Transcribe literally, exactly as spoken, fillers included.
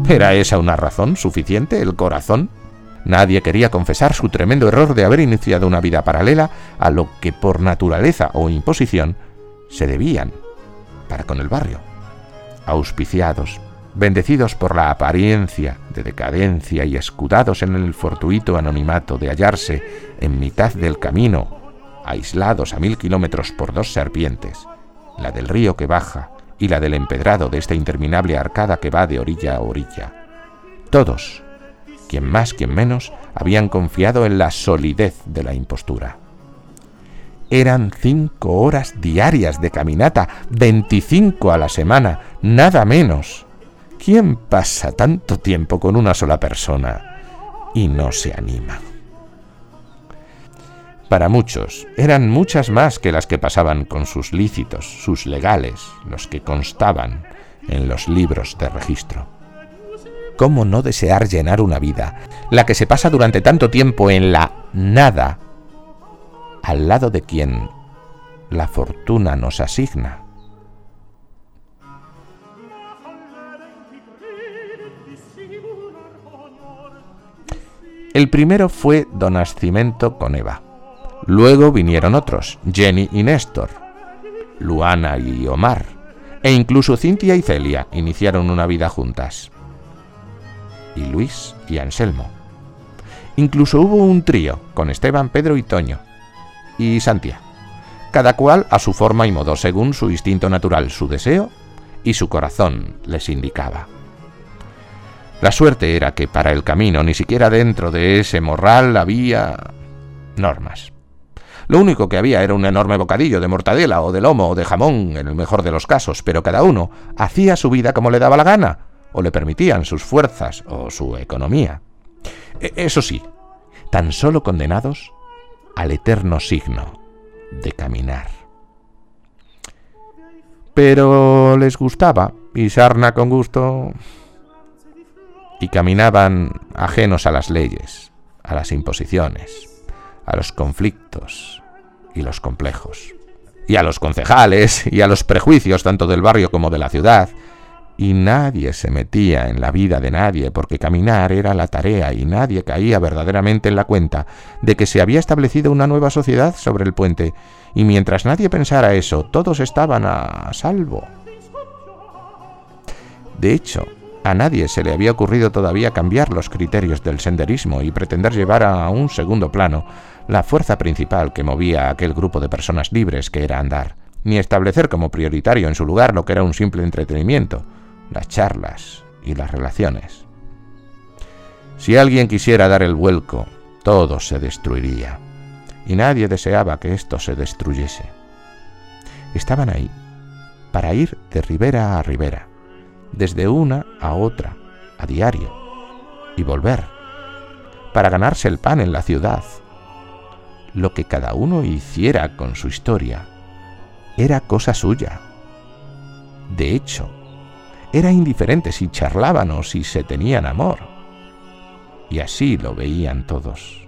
¿Era esa una razón suficiente, el corazón? Nadie quería confesar su tremendo error de haber iniciado una vida paralela a lo que por naturaleza o imposición se debían para con el barrio. Auspiciados, bendecidos por la apariencia de decadencia y escudados en el fortuito anonimato de hallarse en mitad del camino, aislados a mil kilómetros por dos serpientes, la del río que baja y la del empedrado de esta interminable arcada que va de orilla a orilla. Todos, quien más, quien menos, habían confiado en la solidez de la impostura. Eran cinco horas diarias de caminata, veinticinco a la semana, nada menos. ¿Quién pasa tanto tiempo con una sola persona y no se anima? Para muchos, eran muchas más que las que pasaban con sus lícitos, sus legales, los que constaban en los libros de registro. ¿Cómo no desear llenar una vida, la que se pasa durante tanto tiempo en la nada, al lado de quien la fortuna nos asigna? El primero fue don Nascimento con Eva. Luego vinieron otros, Jenny y Néstor, Luana y Omar, e incluso Cintia y Celia iniciaron una vida juntas. Y Luis y Anselmo. Incluso hubo un trío con Esteban, Pedro y Toño. Y Santia. Cada cual a su forma y modo, según su instinto natural, su deseo y su corazón les indicaba. La suerte era que para el camino, ni siquiera dentro de ese morral había normas. Lo único que había era un enorme bocadillo de mortadela o de lomo o de jamón, en el mejor de los casos, pero cada uno hacía su vida como le daba la gana, o le permitían sus fuerzas o su economía. Eso sí, tan solo condenados al eterno signo de caminar. Pero les gustaba, y sarna con gusto, y caminaban ajenos a las leyes, a las imposiciones, a los conflictos y los complejos, y a los concejales y a los prejuicios tanto del barrio como de la ciudad, y nadie se metía en la vida de nadie porque caminar era la tarea y nadie caía verdaderamente en la cuenta de que se había establecido una nueva sociedad sobre el puente, y mientras nadie pensara eso, todos estaban a salvo. De hecho, a nadie se le había ocurrido todavía cambiar los criterios del senderismo y pretender llevar a un segundo plano la fuerza principal que movía a aquel grupo de personas libres que era andar, ni establecer como prioritario en su lugar lo que era un simple entretenimiento, las charlas y las relaciones. Si alguien quisiera dar el vuelco, todo se destruiría, y nadie deseaba que esto se destruyese. Estaban ahí, para ir de ribera a ribera, desde una a otra, a diario, y volver, para ganarse el pan en la ciudad. Lo que cada uno hiciera con su historia era cosa suya. De hecho, era indiferente si charlaban o si se tenían amor. Y así lo veían todos.